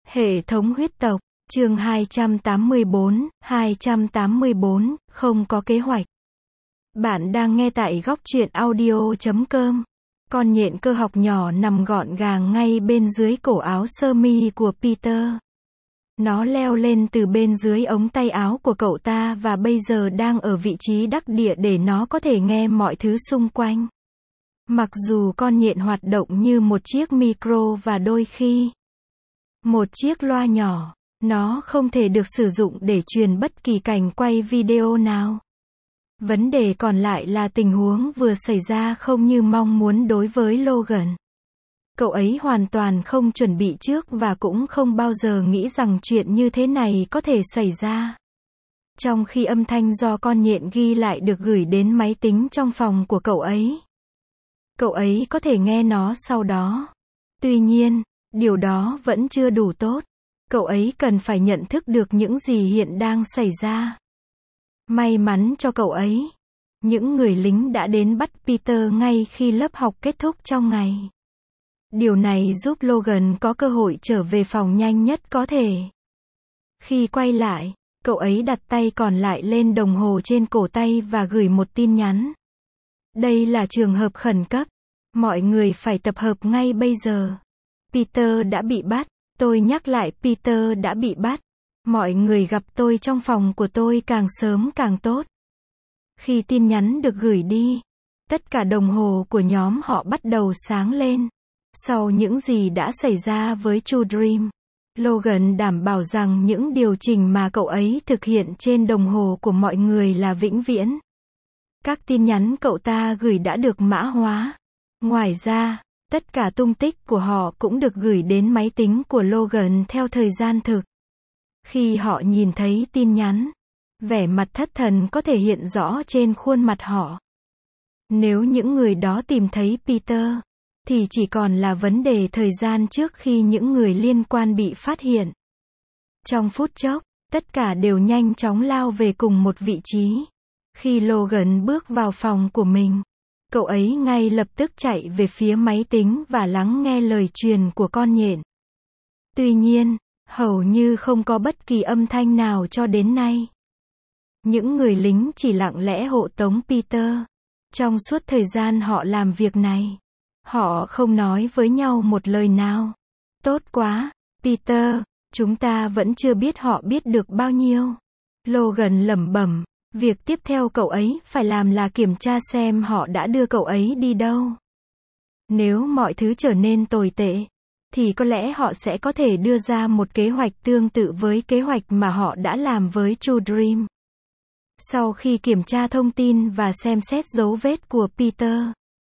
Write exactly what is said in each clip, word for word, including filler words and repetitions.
Hệ thống huyết tộc, chương hai trăm tám mươi bốn, hai trăm tám mươi bốn, không có kế hoạch. Bạn đang nghe tại góc truyện audio chấm com. Con nhện cơ học nhỏ nằm gọn gàng ngay bên dưới cổ áo sơ mi của Peter. Nó leo lên từ bên dưới ống tay áo của cậu ta và bây giờ đang ở vị trí đắc địa để nó có thể nghe mọi thứ xung quanh. Mặc dù con nhện hoạt động như một chiếc micro và đôi khi một chiếc loa nhỏ, nó không thể được sử dụng để truyền bất kỳ cảnh quay video nào. Vấn đề còn lại là tình huống vừa xảy ra không như mong muốn đối với Logan. Cậu ấy hoàn toàn không chuẩn bị trước và cũng không bao giờ nghĩ rằng chuyện như thế này có thể xảy ra. Trong khi âm thanh do con nhện ghi lại được gửi đến máy tính trong phòng của cậu ấy, cậu ấy có thể nghe nó sau đó. Tuy nhiên, điều đó vẫn chưa đủ tốt. Cậu ấy cần phải nhận thức được những gì hiện đang xảy ra. May mắn cho cậu ấy, những người lính đã đến bắt Peter ngay khi lớp học kết thúc trong ngày. Điều này giúp Logan có cơ hội trở về phòng nhanh nhất có thể. Khi quay lại, cậu ấy đặt tay còn lại lên đồng hồ trên cổ tay và gửi một tin nhắn. Đây là trường hợp khẩn cấp. Mọi người phải tập hợp ngay bây giờ. Peter đã bị bắt. Tôi nhắc lại, Peter đã bị bắt. Mọi người gặp tôi trong phòng của tôi càng sớm càng tốt. Khi tin nhắn được gửi đi, tất cả đồng hồ của nhóm họ bắt đầu sáng lên. Sau những gì đã xảy ra với True Dream, Logan đảm bảo rằng những điều chỉnh mà cậu ấy thực hiện trên đồng hồ của mọi người là vĩnh viễn. Các tin nhắn cậu ta gửi đã được mã hóa. Ngoài ra, tất cả tung tích của họ cũng được gửi đến máy tính của Logan theo thời gian thực. Khi họ nhìn thấy tin nhắn, vẻ mặt thất thần có thể hiện rõ trên khuôn mặt họ. Nếu những người đó tìm thấy Peter, thì chỉ còn là vấn đề thời gian trước khi những người liên quan bị phát hiện. Trong phút chốc, tất cả đều nhanh chóng lao về cùng một vị trí. Khi Logan bước vào phòng của mình, cậu ấy ngay lập tức chạy về phía máy tính và lắng nghe lời truyền của con nhện. Tuy nhiên, hầu như không có bất kỳ âm thanh nào cho đến nay. Những người lính chỉ lặng lẽ hộ tống Peter. Trong suốt thời gian họ làm việc này, họ không nói với nhau một lời nào. Tốt quá, Peter, chúng ta vẫn chưa biết họ biết được bao nhiêu. Logan lẩm bẩm. Việc tiếp theo cậu ấy phải làm là kiểm tra xem họ đã đưa cậu ấy đi đâu. Nếu mọi thứ trở nên tồi tệ, thì có lẽ họ sẽ có thể đưa ra một kế hoạch tương tự với kế hoạch mà họ đã làm với True Dream. Sau khi kiểm tra thông tin và xem xét dấu vết của Peter,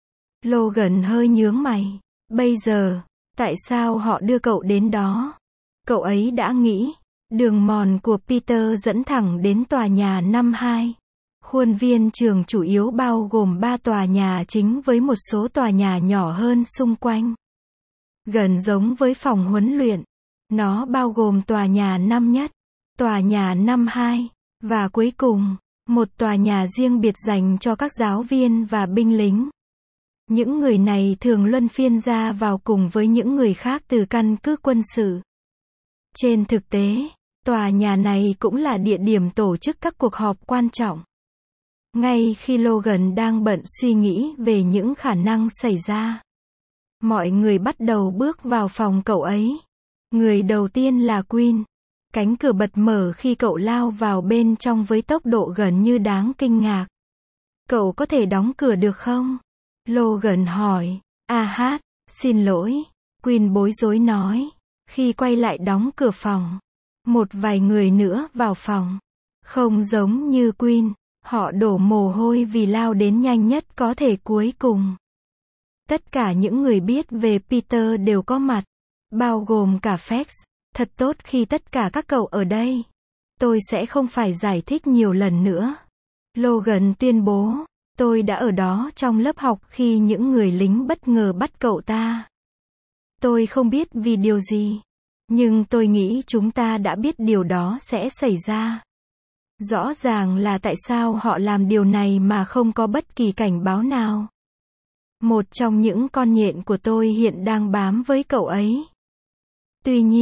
Logan hơi nhướng mày. Bây giờ, tại sao họ đưa cậu đến đó? Cậu ấy đã nghĩ. Đường mòn của Peter dẫn thẳng đến tòa nhà năm hai. Khuôn viên trường chủ yếu bao gồm ba tòa nhà chính với một số tòa nhà nhỏ hơn xung quanh. Gần giống với phòng huấn luyện. Nó bao gồm tòa nhà năm nhất, tòa nhà năm hai, và cuối cùng, một tòa nhà riêng biệt dành cho các giáo viên và binh lính. Những người này thường luân phiên ra vào cùng với những người khác từ căn cứ quân sự. Trên thực tế, tòa nhà này cũng là địa điểm tổ chức các cuộc họp quan trọng. Ngay khi Logan đang bận suy nghĩ về những khả năng xảy ra, mọi người bắt đầu bước vào phòng cậu ấy. Người đầu tiên là Quinn. Cánh cửa bật mở khi cậu lao vào bên trong với tốc độ gần như đáng kinh ngạc. Cậu có thể đóng cửa được không? Logan hỏi. À hát, xin lỗi. Quinn bối rối nói. Khi quay lại đóng cửa phòng, một vài người nữa vào phòng. Không giống như Quinn, họ đổ mồ hôi vì lao đến nhanh nhất có thể cuối cùng. Tất cả những người biết về Peter đều có mặt, bao gồm cả Fex. Thật tốt khi tất cả các cậu ở đây. Tôi sẽ không phải giải thích nhiều lần nữa. Logan tuyên bố, tôi đã ở đó trong lớp học khi những người lính bất ngờ bắt cậu ta. Tôi không biết vì điều gì, nhưng tôi nghĩ chúng ta đã biết điều đó sẽ xảy ra. Rõ ràng là tại sao họ làm điều này mà không có bất kỳ cảnh báo nào. Một trong những con nhện của tôi hiện đang bám với cậu ấy. Tuy nhiên,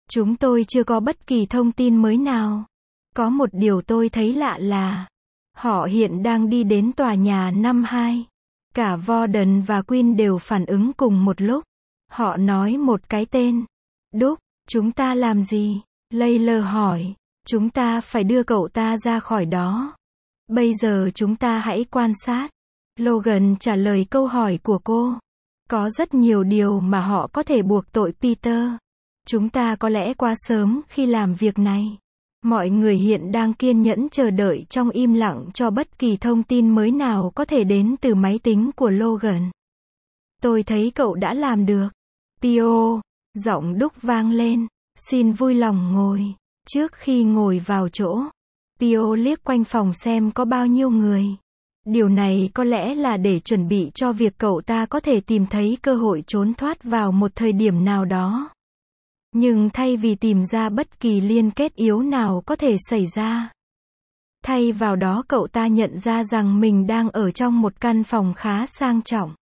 Chúng tôi chưa có bất kỳ thông tin mới nào. Có một điều tôi thấy lạ là, họ hiện đang đi đến tòa nhà năm hai. Cả Warden và Queen đều phản ứng cùng một lúc. Họ nói một cái tên. Đúc, chúng ta làm gì? Layla hỏi. Chúng ta phải đưa cậu ta ra khỏi đó. Bây giờ chúng ta hãy quan sát. Logan trả lời câu hỏi của cô. Có rất nhiều điều mà họ có thể buộc tội Peter. Chúng ta có lẽ quá sớm khi làm việc này. Mọi người hiện đang kiên nhẫn chờ đợi trong im lặng cho bất kỳ thông tin mới nào có thể đến từ máy tính của Logan. Tôi thấy cậu đã làm được. Pio, giọng Đúc vang lên. Xin vui lòng ngồi. Trước khi ngồi vào chỗ, Pio liếc quanh phòng xem có bao nhiêu người. Điều này có lẽ là để chuẩn bị cho việc cậu ta có thể tìm thấy cơ hội trốn thoát vào một thời điểm nào đó. Nhưng thay vì tìm ra bất kỳ liên kết yếu nào có thể xảy ra, thay vào đó cậu ta nhận ra rằng mình đang ở trong một căn phòng khá sang trọng.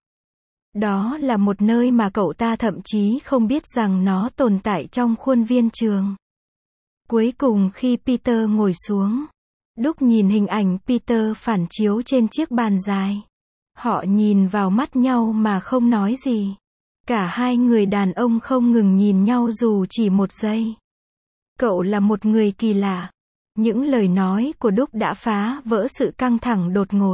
Đó là một nơi mà cậu ta thậm chí không biết rằng nó tồn tại trong khuôn viên trường. Cuối cùng khi Peter ngồi xuống, Đúc nhìn hình ảnh Peter phản chiếu trên chiếc bàn dài. Họ nhìn vào mắt nhau mà không nói gì. Cả hai người đàn ông không ngừng nhìn nhau dù chỉ một giây. Cậu là một người kỳ lạ. Những lời nói của Đúc đã phá vỡ sự căng thẳng đột ngột.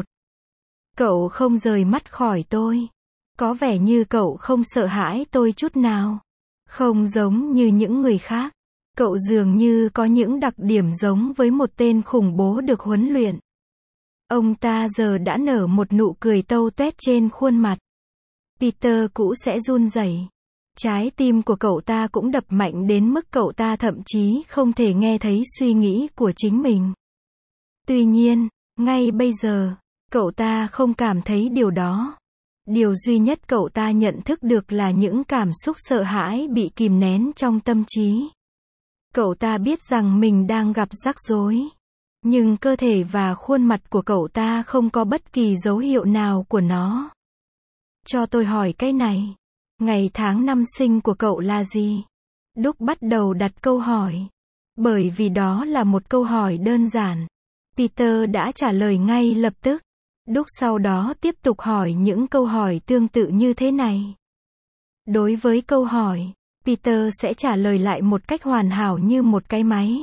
Cậu không rời mắt khỏi tôi. Có vẻ như cậu không sợ hãi tôi chút nào. Không giống như những người khác. Cậu dường như có những đặc điểm giống với một tên khủng bố được huấn luyện. Ông ta giờ đã nở một nụ cười tâu tuét trên khuôn mặt. Peter cũ sẽ run rẩy. Trái tim của cậu ta cũng đập mạnh đến mức cậu ta thậm chí không thể nghe thấy suy nghĩ của chính mình. Tuy nhiên, ngay bây giờ, cậu ta không cảm thấy điều đó. Điều duy nhất cậu ta nhận thức được là những cảm xúc sợ hãi bị kìm nén trong tâm trí. Cậu ta biết rằng mình đang gặp rắc rối. Nhưng cơ thể và khuôn mặt của cậu ta không có bất kỳ dấu hiệu nào của nó. Cho tôi hỏi cái này. Ngày tháng năm sinh của cậu là gì? Đúc bắt đầu đặt câu hỏi. Bởi vì đó là một câu hỏi đơn giản. Peter đã trả lời ngay lập tức. Đúc sau đó tiếp tục hỏi những câu hỏi tương tự như thế này. Đối với câu hỏi, Peter sẽ trả lời lại một cách hoàn hảo như một cái máy.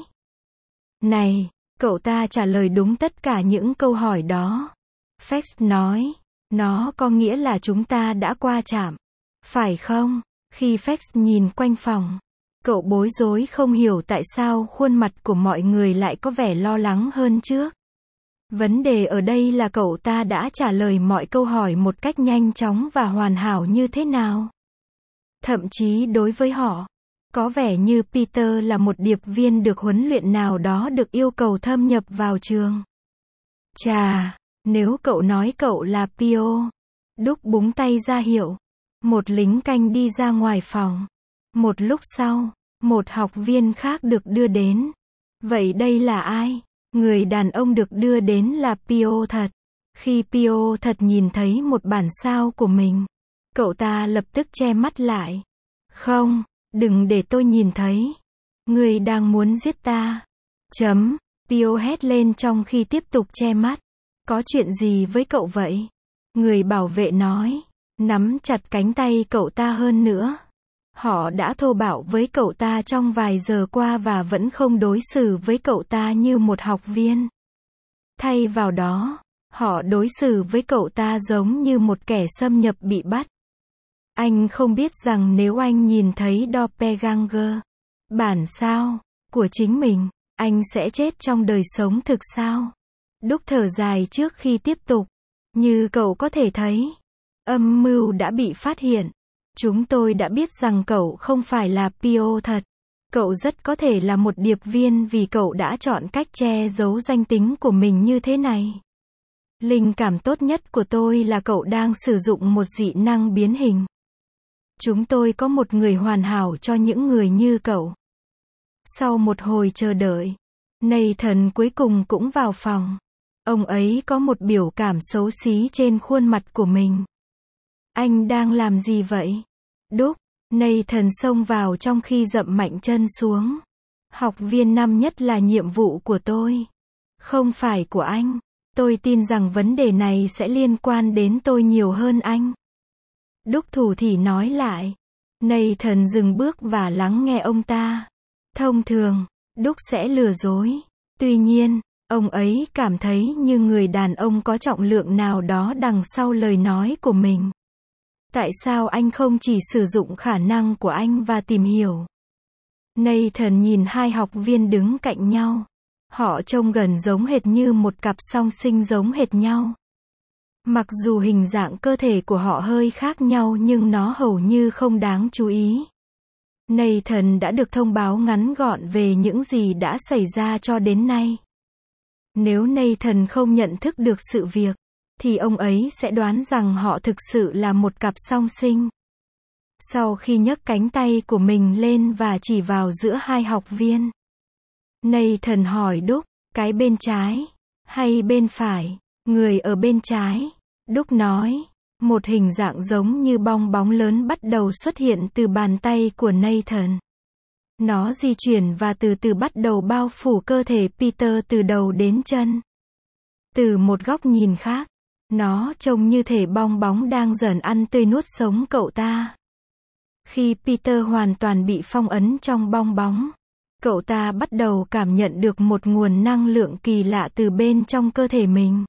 Này, cậu ta trả lời đúng tất cả những câu hỏi đó. Fax nói, nó có nghĩa là chúng ta đã qua trạm. Phải không? Khi Fax nhìn quanh phòng, cậu bối rối không hiểu tại sao khuôn mặt của mọi người lại có vẻ lo lắng hơn trước. Vấn đề ở đây là cậu ta đã trả lời mọi câu hỏi một cách nhanh chóng và hoàn hảo như thế nào. Thậm chí đối với họ, có vẻ như Peter là một điệp viên được huấn luyện nào đó được yêu cầu thâm nhập vào trường. Chà, nếu cậu nói cậu là Pio. Đúc búng tay ra hiệu. Một lính canh đi ra ngoài phòng. Một lúc sau, một học viên khác được đưa đến. Vậy đây là ai? Người đàn ông được đưa đến là Pio thật. Khi Pio thật nhìn thấy một bản sao của mình, cậu ta lập tức che mắt lại. Không, đừng để tôi nhìn thấy. Người đang muốn giết ta. Chấm. Pio hét lên trong khi tiếp tục che mắt. Có chuyện gì với cậu vậy? Người bảo vệ nói. Nắm chặt cánh tay cậu ta hơn nữa. Họ đã thô bạo với cậu ta trong vài giờ qua và vẫn không đối xử với cậu ta như một học viên. Thay vào đó, họ đối xử với cậu ta giống như một kẻ xâm nhập bị bắt. Anh không biết rằng nếu anh nhìn thấy Doppelganger, bản sao, của chính mình, anh sẽ chết trong đời sống thực sao? Đúc thở dài trước khi tiếp tục. Như cậu có thể thấy, âm mưu đã bị phát hiện. Chúng tôi đã biết rằng cậu không phải là Pio thật. Cậu rất có thể là một điệp viên vì cậu đã chọn cách che giấu danh tính của mình như thế này. Linh cảm tốt nhất của tôi là cậu đang sử dụng một dị năng biến hình. Chúng tôi có một người hoàn hảo cho những người như cậu. Sau một hồi chờ đợi, Nathan cuối cùng cũng vào phòng. Ông ấy có một biểu cảm xấu xí trên khuôn mặt của mình. Anh đang làm gì vậy? Đúc, Nathan xông vào trong khi dậm mạnh chân xuống. Học viên năm nhất là nhiệm vụ của tôi, không phải của anh. Tôi tin rằng vấn đề này sẽ liên quan đến tôi nhiều hơn anh. Đúc thủ thỉ nói lại. Nathan dừng bước và lắng nghe ông ta. Thông thường, Đúc sẽ lừa dối. Tuy nhiên, ông ấy cảm thấy như người đàn ông có trọng lượng nào đó đằng sau lời nói của mình. Tại sao anh không chỉ sử dụng khả năng của anh và tìm hiểu? Nathan nhìn hai học viên đứng cạnh nhau. Họ trông gần giống hệt như một cặp song sinh giống hệt nhau. Mặc dù hình dạng cơ thể của họ hơi khác nhau nhưng nó hầu như không đáng chú ý. Nathan đã được thông báo ngắn gọn về những gì đã xảy ra cho đến nay. Nếu Nathan không nhận thức được sự việc, thì ông ấy sẽ đoán rằng họ thực sự là một cặp song sinh. Sau khi nhấc cánh tay của mình lên và chỉ vào giữa hai học viên, Nathan hỏi Đúc, cái bên trái, hay bên phải? Người ở bên trái. Đúc nói. Một hình dạng giống như bong bóng lớn bắt đầu xuất hiện từ bàn tay của Nathan. Nó di chuyển và từ từ bắt đầu bao phủ cơ thể Peter từ đầu đến chân. Từ một góc nhìn khác, nó trông như thể bong bóng đang dần ăn tươi nuốt sống cậu ta. Khi Peter hoàn toàn bị phong ấn trong bong bóng, cậu ta bắt đầu cảm nhận được một nguồn năng lượng kỳ lạ từ bên trong cơ thể mình.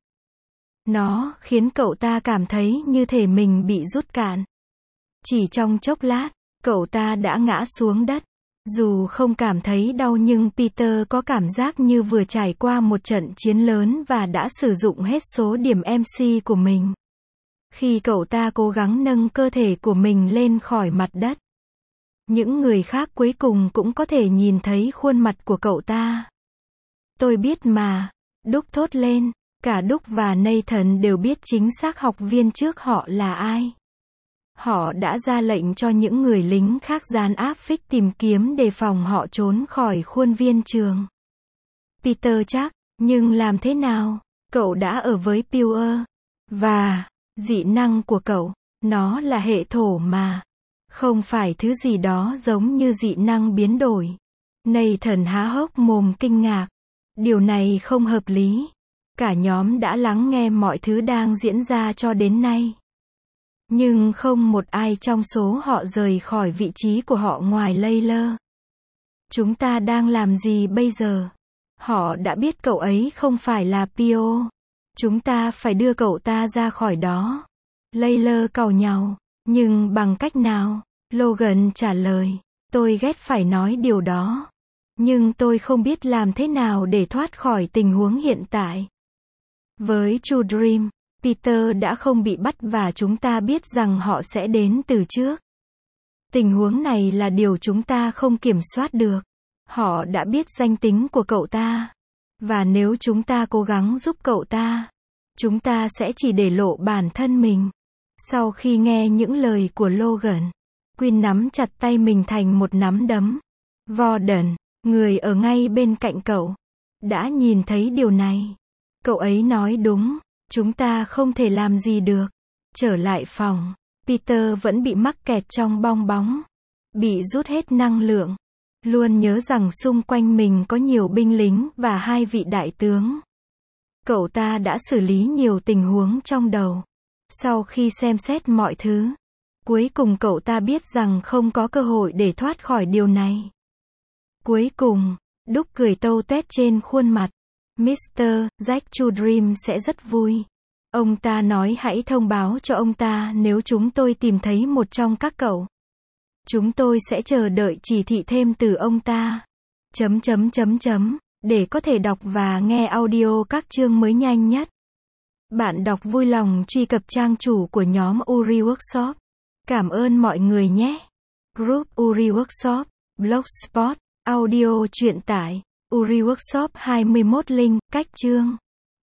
Nó khiến cậu ta cảm thấy như thể mình bị rút cạn. Chỉ trong chốc lát, cậu ta đã ngã xuống đất. Dù không cảm thấy đau nhưng Peter có cảm giác như vừa trải qua một trận chiến lớn và đã sử dụng hết số điểm em xê của mình. Khi cậu ta cố gắng nâng cơ thể của mình lên khỏi mặt đất, những người khác cuối cùng cũng có thể nhìn thấy khuôn mặt của cậu ta. Tôi biết mà, Đúc thốt lên. Cả Đúc và Nathan đều biết chính xác học viên trước họ là ai. Họ đã ra lệnh cho những người lính khác dàn áp phích tìm kiếm đề phòng họ trốn khỏi khuôn viên trường. Peter chắc, nhưng làm thế nào? Cậu đã ở với Pewer. Và, dị năng của cậu, nó là hệ thổ mà. Không phải thứ gì đó giống như dị năng biến đổi. Nathan há hốc mồm kinh ngạc. Điều này không hợp lý. Cả nhóm đã lắng nghe mọi thứ đang diễn ra cho đến nay. Nhưng không một ai trong số họ rời khỏi vị trí của họ ngoài Layla. Chúng ta đang làm gì bây giờ? Họ đã biết cậu ấy không phải là Pio. Chúng ta phải đưa cậu ta ra khỏi đó. Layla càu nhàu. Nhưng bằng cách nào? Logan trả lời. Tôi ghét phải nói điều đó. Nhưng tôi không biết làm thế nào để thoát khỏi tình huống hiện tại. Với True Dream, Peter đã không bị bắt và chúng ta biết rằng họ sẽ đến từ trước. Tình huống này là điều chúng ta không kiểm soát được. Họ đã biết danh tính của cậu ta. Và nếu chúng ta cố gắng giúp cậu ta, chúng ta sẽ chỉ để lộ bản thân mình. Sau khi nghe những lời của Logan, Quinn nắm chặt tay mình thành một nắm đấm. Warden, người ở ngay bên cạnh cậu, đã nhìn thấy điều này. Cậu ấy nói đúng, chúng ta không thể làm gì được. Trở lại phòng, Peter vẫn bị mắc kẹt trong bong bóng, bị rút hết năng lượng. Luôn nhớ rằng xung quanh mình có nhiều binh lính và hai vị đại tướng. Cậu ta đã xử lý nhiều tình huống trong đầu. Sau khi xem xét mọi thứ, cuối cùng cậu ta biết rằng không có cơ hội để thoát khỏi điều này. Cuối cùng, Đúc cười tâu tuét trên khuôn mặt. mít tơ Jack True Dream sẽ rất vui. Ông ta nói hãy thông báo cho ông ta nếu chúng tôi tìm thấy một trong các cậu. Chúng tôi sẽ chờ đợi chỉ thị thêm từ ông ta. Chấm chấm chấm chấm. Để có thể đọc và nghe audio các chương mới nhanh nhất. Bạn đọc vui lòng truy cập trang chủ của nhóm Uri Workshop. Cảm ơn mọi người nhé. Group Uri Workshop, Blogspot, audio truyện tải, Uri Workshop hai mươi mốt link, cách chương.